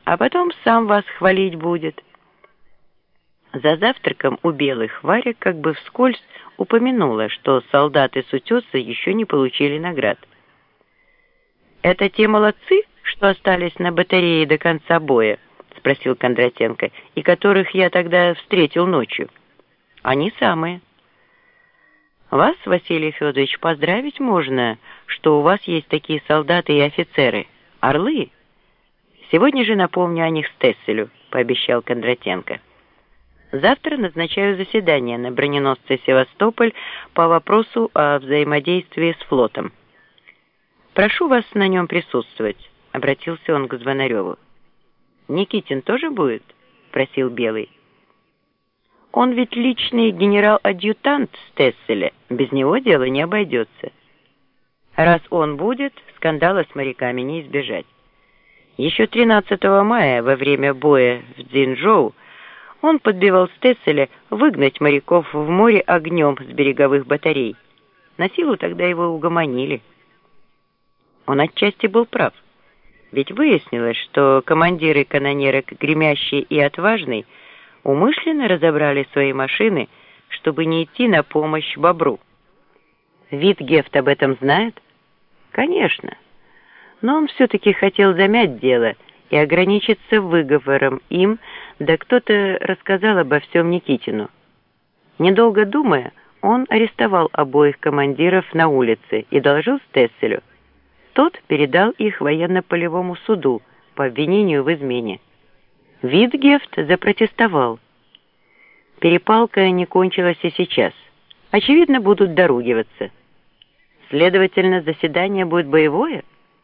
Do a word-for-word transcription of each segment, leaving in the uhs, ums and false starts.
а потом сам вас хвалить будет». За завтраком у белых Варя как бы вскользь упомянула, что солдаты с утеса еще не получили наград. «Это те молодцы, что остались на батарее до конца боя?» — спросил Кондратенко, «и которых я тогда встретил ночью». «Они самые». «Вас, Василий Федорович, поздравить можно, что у вас есть такие солдаты и офицеры. Орлы. Сегодня же напомню о них Стесселю», — пообещал Кондратенко. «Завтра назначаю заседание на броненосце «Севастополь» по вопросу о взаимодействии с флотом. Прошу вас на нем присутствовать», — обратился он к Звонареву. «Никитин тоже будет?» — просил Белый. «Он ведь личный генерал-адъютант Стесселя, без него дело не обойдется. Раз он будет, скандала с моряками не избежать. Еще тринадцатого мая, во время боя в Цзиньчжоу, он подбивал Стесселя выгнать моряков в море огнем с береговых батарей. На силу тогда его угомонили». Он отчасти был прав. Ведь выяснилось, что командиры канонерок «Гремящий» и «Отважный» умышленно разобрали свои машины, чтобы не идти на помощь Бобру. Витгефт об этом знает? Конечно. Но он все-таки хотел замять дело и ограничиться выговором им, да кто-то рассказал обо всем Никитину. Недолго думая, он арестовал обоих командиров на улице и доложил Стесселю. Тот передал их военно-полевому суду по обвинению в измене. Витгефт запротестовал. Перепалка не кончилась и сейчас. Очевидно, будут доругиваться. Следовательно, заседание будет боевое?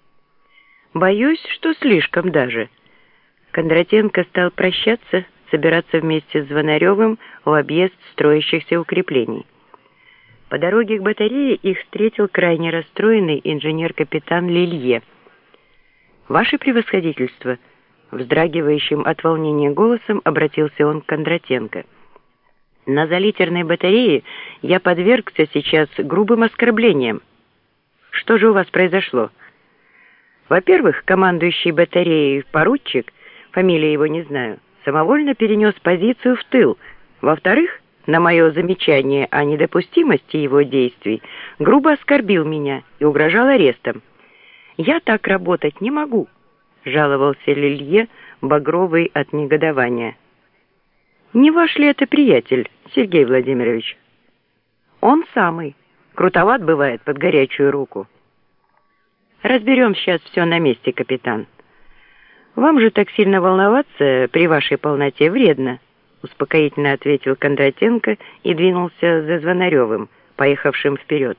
Боюсь, что слишком даже. Кондратенко стал прощаться, собираться вместе с Звонаревым в объезд строящихся укреплений. По дороге к батарее их встретил крайне расстроенный инженер-капитан Лилье. «Ваше превосходительство», — вздрагивающим от волнения голосом обратился он к Кондратенко. «На залитерной батарее я подвергся сейчас грубым оскорблениям. Что же у вас произошло? Во-первых, командующий батареей поручик, фамилии его не знаю, самовольно перенес позицию в тыл. Во-вторых, на мое замечание о недопустимости его действий грубо оскорбил меня и угрожал арестом. Я так работать не могу», — жаловался Лилье, багровый от негодования. «Не ваш ли это приятель, Сергей Владимирович?» «Он самый. Крутоват бывает под горячую руку». «Разберем сейчас все на месте, капитан. Вам же так сильно волноваться при вашей полноте вредно», — успокоительно ответил Кондратенко и двинулся за Звонаревым, поехавшим вперед.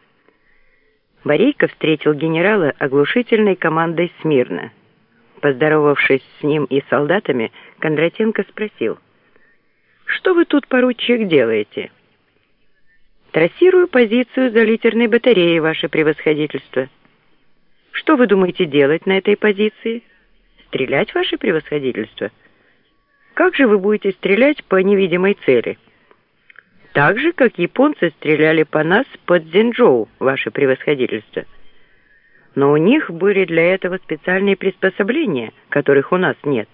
Борейко встретил генерала оглушительной командой «Смирно». Поздоровавшись с ним и солдатами, Кондратенко спросил: «Что вы тут, поручик, делаете?» «Трассирую позицию залитерной батареи, ваше превосходительство». «Что вы думаете делать на этой позиции?» «Стрелять, ваше превосходительство». «Как же вы будете стрелять по невидимой цели?» «Так же, как японцы стреляли по нас под Цзиньчжоу, ваше превосходительство». «Но у них были для этого специальные приспособления, которых у нас нет».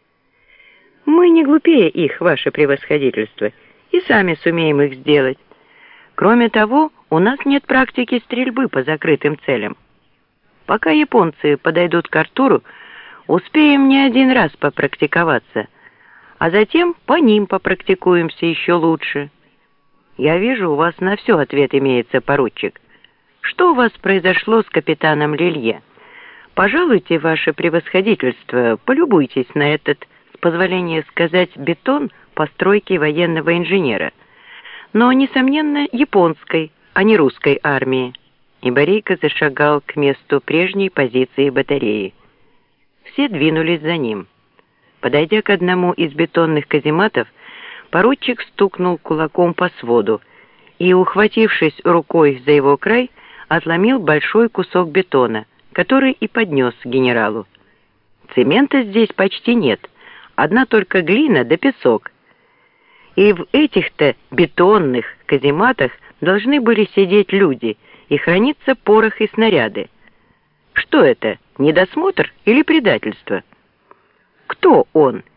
«Мы не глупее их, ваше превосходительство, и сами сумеем их сделать. Кроме того, у нас нет практики стрельбы по закрытым целям. Пока японцы подойдут к Артуру, успеем не один раз попрактиковаться, а затем по ним попрактикуемся еще лучше. Я вижу, у вас на все ответ имеется, поручик. Что у вас произошло с капитаном Лилье? Пожалуйте, ваше превосходительство, полюбуйтесь на этот, с позволения сказать, бетон постройки военного инженера, но, несомненно, японской, а не русской армии». И Борейко зашагал к месту прежней позиции батареи. Все двинулись за ним. Подойдя к одному из бетонных казематов, поручик стукнул кулаком по своду и, ухватившись рукой за его край, отломил большой кусок бетона, который и поднес генералу. «Цемента здесь почти нет, одна только глина да песок. И в этих-то бетонных казематах должны были сидеть люди и храниться порох и снаряды. Что это, недосмотр или предательство?» кто он?»